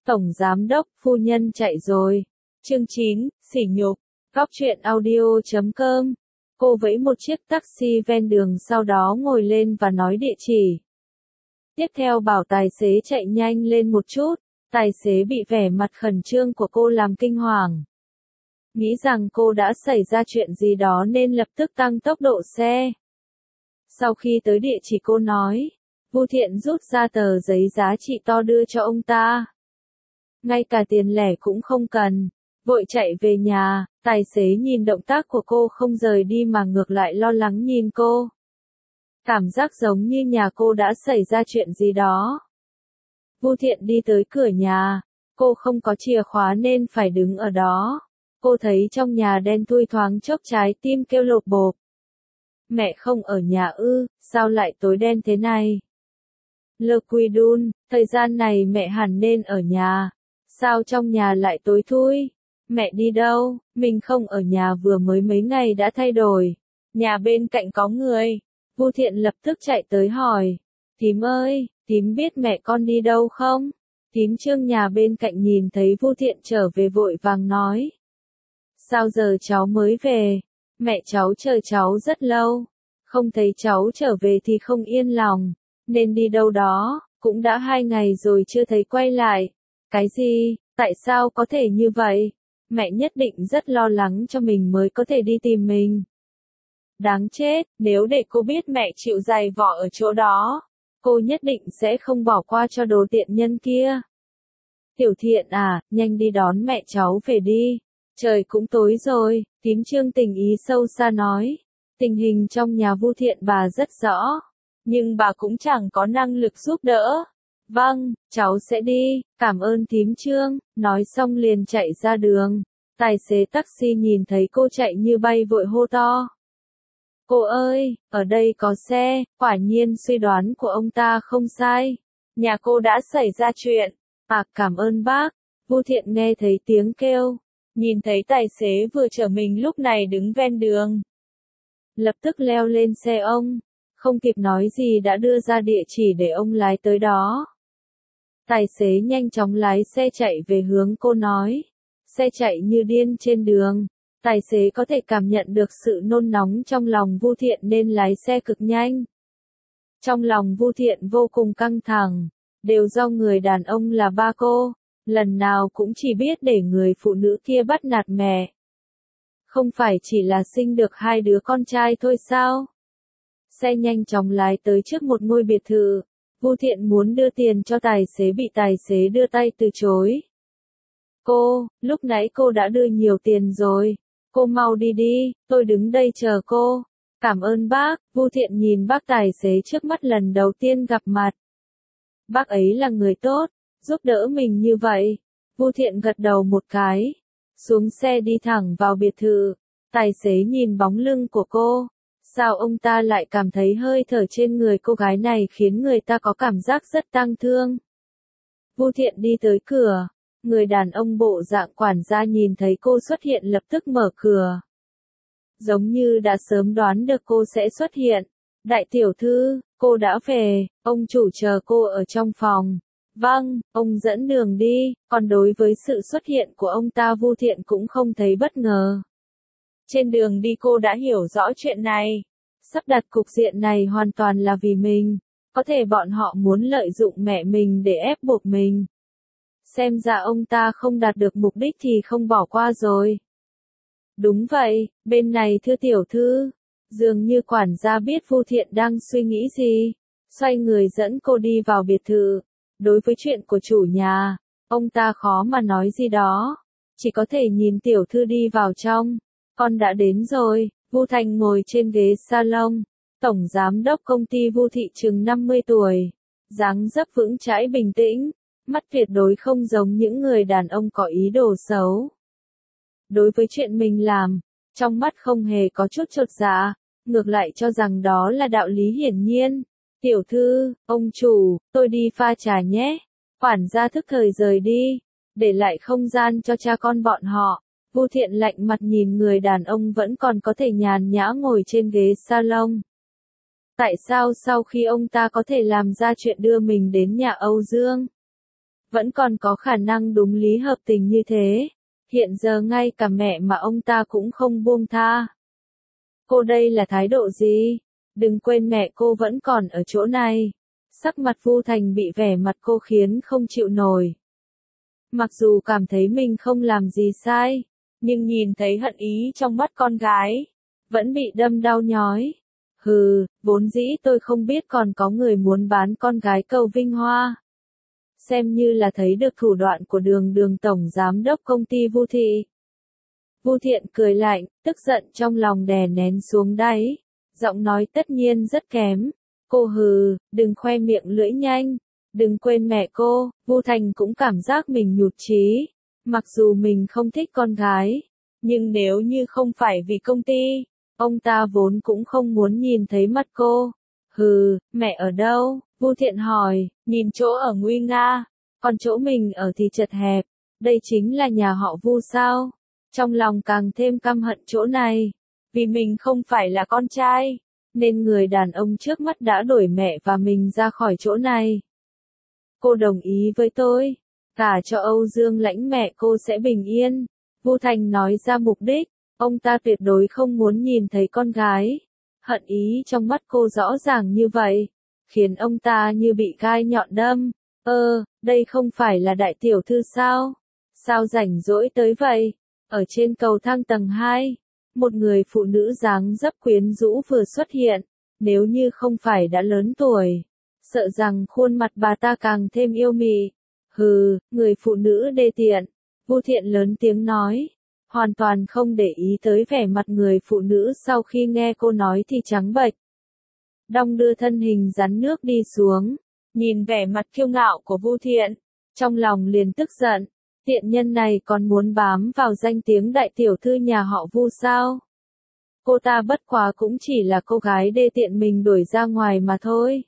Tổng giám đốc, phu nhân chạy rồi. Chương 9, sỉ nhục. Góc truyện audio.com. Cô vẫy một chiếc taxi ven đường sau đó ngồi lên và nói địa chỉ. Tiếp theo bảo tài xế chạy nhanh lên một chút. Tài xế bị vẻ mặt khẩn trương của cô làm kinh hoàng. Nghĩ rằng cô đã xảy ra chuyện gì đó nên lập tức tăng tốc độ xe. Sau khi tới địa chỉ cô nói, Vu Thiện rút ra tờ giấy giá trị to đưa cho ông ta. Ngay cả tiền lẻ cũng không cần, vội chạy về nhà, tài xế nhìn động tác của cô không rời đi mà ngược lại lo lắng nhìn cô. Cảm giác giống như nhà cô đã xảy ra chuyện gì đó. Vu Thiện đi tới cửa nhà, cô không có chìa khóa nên phải đứng ở đó. Cô thấy trong nhà đen thui thoáng chốc trái tim kêu lộp bộp. Mẹ không ở nhà ư, sao lại tối đen thế này? Lơ Quy Đun, thời gian này mẹ hẳn nên ở nhà. Sao trong nhà lại tối thui? Mẹ đi đâu? Mình không ở nhà vừa mới mấy ngày đã thay đổi. Nhà bên cạnh có người. Vu Thiện lập tức chạy tới hỏi. Thím ơi, thím biết mẹ con đi đâu không? Thím Trương nhà bên cạnh nhìn thấy Vu Thiện trở về vội vàng nói. Sao giờ cháu mới về? Mẹ cháu chờ cháu rất lâu. Không thấy cháu trở về thì không yên lòng. Nên đi đâu đó, cũng đã 2 ngày rồi chưa thấy quay lại. Cái gì? Tại sao có thể như vậy? Mẹ nhất định rất lo lắng cho mình mới có thể đi tìm mình. Đáng chết, nếu để cô biết mẹ chịu giày vò ở chỗ đó, cô nhất định sẽ không bỏ qua cho đồ tiện nhân kia. Tiểu Thiện à, nhanh đi đón mẹ cháu về đi. Trời cũng tối rồi, thím Trương tình ý sâu xa nói. Tình hình trong nhà Vu Thiện bà rất rõ, nhưng bà cũng chẳng có năng lực giúp đỡ. Vâng, cháu sẽ đi, cảm ơn thím Trương, nói xong liền chạy ra đường. Tài xế taxi nhìn thấy cô chạy như bay vội hô to. Cô ơi, ở đây có xe, quả nhiên suy đoán của ông ta không sai. Nhà cô đã xảy ra chuyện. À, cảm ơn bác. Vu Thiện nghe thấy tiếng kêu. Nhìn thấy tài xế vừa chở mình lúc này đứng ven đường. Lập tức leo lên xe ông. Không kịp nói gì đã đưa ra địa chỉ để ông lái tới đó. Tài xế nhanh chóng lái xe chạy về hướng cô nói. Xe chạy như điên trên đường. Tài xế có thể cảm nhận được sự nôn nóng trong lòng Vu Thiện nên lái xe cực nhanh. Trong lòng Vu Thiện vô cùng căng thẳng. Đều do người đàn ông là ba cô. Lần nào cũng chỉ biết để người phụ nữ kia bắt nạt mẹ. Không phải chỉ là sinh được 2 đứa con trai thôi sao? Xe nhanh chóng lái tới trước một ngôi biệt thự. Vu Thiện muốn đưa tiền cho tài xế bị tài xế đưa tay từ chối. Cô, lúc nãy cô đã đưa nhiều tiền rồi. Cô mau đi đi, tôi đứng đây chờ cô. Cảm ơn bác. Vu Thiện nhìn bác tài xế trước mắt lần đầu tiên gặp mặt. Bác ấy là người tốt, giúp đỡ mình như vậy. Vu Thiện gật đầu một cái. Xuống xe đi thẳng vào biệt thự. Tài xế nhìn bóng lưng của cô. Sao ông ta lại cảm thấy hơi thở trên người cô gái này khiến người ta có cảm giác rất tang thương. Vu Thiện đi tới cửa. Người đàn ông bộ dạng quản gia nhìn thấy cô xuất hiện lập tức mở cửa. Giống như đã sớm đoán được cô sẽ xuất hiện. Đại tiểu thư, cô đã về, ông chủ chờ cô ở trong phòng. Vâng, ông dẫn đường đi, còn đối với sự xuất hiện của ông ta Vu Thiện cũng không thấy bất ngờ. Trên đường đi cô đã hiểu rõ chuyện này. Sắp đặt cục diện này hoàn toàn là vì mình. Có thể bọn họ muốn lợi dụng mẹ mình để ép buộc mình. Xem ra ông ta không đạt được mục đích thì không bỏ qua rồi. Đúng vậy, bên này thưa tiểu thư. Dường như quản gia biết Vu Thiện đang suy nghĩ gì. Xoay người dẫn cô đi vào biệt thự. Đối với chuyện của chủ nhà, ông ta khó mà nói gì đó. Chỉ có thể nhìn tiểu thư đi vào trong. Con đã đến rồi. Vu Thành ngồi trên ghế salon. Tổng giám đốc công ty Vu Thị chừng 50 tuổi. Dáng dấp vững chãi bình tĩnh. Mắt tuyệt đối không giống những người đàn ông có ý đồ xấu. Đối với chuyện mình làm, trong mắt không hề có chút chột dạ, ngược lại cho rằng đó là đạo lý hiển nhiên. Tiểu thư, ông chủ, tôi đi pha trà nhé. Quản gia thức thời rời đi, để lại không gian cho cha con bọn họ. Vu Thiện lạnh mặt nhìn người đàn ông vẫn còn có thể nhàn nhã ngồi trên ghế salon. Tại sao sau khi ông ta có thể làm ra chuyện đưa mình đến nhà Âu Dương? Vẫn còn có khả năng đúng lý hợp tình như thế. Hiện giờ ngay cả mẹ mà ông ta cũng không buông tha. Cô đây là thái độ gì? Đừng quên mẹ cô vẫn còn ở chỗ này. Sắc mặt Vu Thành bị vẻ mặt cô khiến không chịu nổi. Mặc dù cảm thấy mình không làm gì sai, nhưng nhìn thấy hận ý trong mắt con gái, vẫn bị đâm đau nhói. Hừ, vốn dĩ tôi không biết còn có người muốn bán con gái Cầu Vinh Hoa. Xem như là thấy được thủ đoạn của Đường tổng giám đốc công ty Vu Thị. Vu Thiện cười lạnh, tức giận trong lòng đè nén xuống đáy, giọng nói tất nhiên rất kém. Cô hừ, đừng khoe miệng lưỡi nhanh, đừng quên mẹ cô. Vu Thành cũng cảm giác mình nhụt chí, mặc dù mình không thích con gái, nhưng nếu như không phải vì công ty, ông ta vốn cũng không muốn nhìn thấy mặt cô. Hừ, mẹ ở đâu? Vu Thiện hỏi, nhìn chỗ ở nguy nga, còn chỗ mình ở thì chật hẹp, đây chính là nhà họ Vu sao? Trong lòng càng thêm căm hận chỗ này, vì mình không phải là con trai, nên người đàn ông trước mắt đã đuổi mẹ và mình ra khỏi chỗ này. Cô đồng ý với tôi, cả cho Âu Dương Lãnh mẹ cô sẽ bình yên. Vu Thành nói ra mục đích, ông ta tuyệt đối không muốn nhìn thấy con gái. Hận ý trong mắt cô rõ ràng như vậy, khiến ông ta như bị gai nhọn đâm. Đây không phải là đại tiểu thư sao? Sao rảnh rỗi tới vậy? Ở trên cầu thang tầng 2, một người phụ nữ dáng dấp quyến rũ vừa xuất hiện, nếu như không phải đã lớn tuổi, sợ rằng khuôn mặt bà ta càng thêm yêu mị. Hừ, người phụ nữ đê tiện. Vu Thiện lớn tiếng nói, hoàn toàn không để ý tới vẻ mặt người phụ nữ sau khi nghe cô nói thì trắng bệch. Đong đưa thân hình rắn nước đi xuống, nhìn vẻ mặt kiêu ngạo của Vu Thiện, trong lòng liền tức giận. Tiện nhân này còn muốn bám vào danh tiếng đại tiểu thư nhà họ Vu sao? Cô ta bất quá cũng chỉ là cô gái đê tiện mình đuổi ra ngoài mà thôi.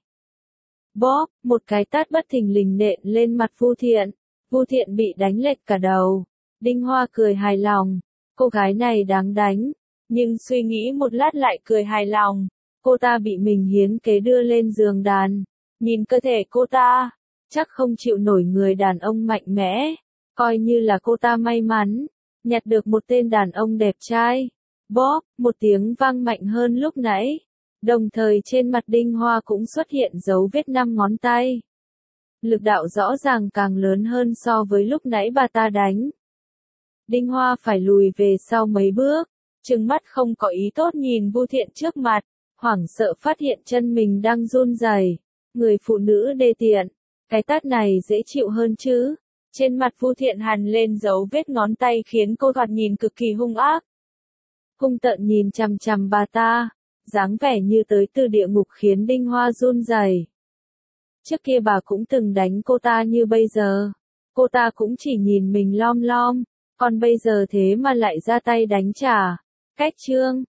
Bóp, một cái tát bất thình lình nện lên mặt Vu Thiện. Vu Thiện bị đánh lệch cả đầu. Đinh Hoa cười hài lòng. Cô gái này đáng đánh. Nhưng suy nghĩ một lát lại cười hài lòng. Cô ta bị mình hiến kế đưa lên giường đàn. Nhìn cơ thể cô ta, chắc không chịu nổi người đàn ông mạnh mẽ. Coi như là cô ta may mắn, nhặt được một tên đàn ông đẹp trai. Bóp, một tiếng vang mạnh hơn lúc nãy. Đồng thời trên mặt Đinh Hoa cũng xuất hiện dấu vết 5 ngón tay. Lực đạo rõ ràng càng lớn hơn so với lúc nãy bà ta đánh. Đinh Hoa phải lùi về sau mấy bước, trừng mắt không có ý tốt nhìn Vu Thiện trước mặt, hoảng sợ phát hiện chân mình đang run rẩy. Người phụ nữ đê tiện, cái tát này dễ chịu hơn chứ? Trên mặt Vu Thiện hằn lên dấu vết ngón tay khiến cô thoạt nhìn cực kỳ hung ác. Hung tợn nhìn chằm chằm bà ta, dáng vẻ như tới từ địa ngục khiến Đinh Hoa run rẩy. Trước kia bà cũng từng đánh cô ta như bây giờ, cô ta cũng chỉ nhìn mình lom lom, còn bây giờ thế mà lại ra tay đánh trả. Cách chương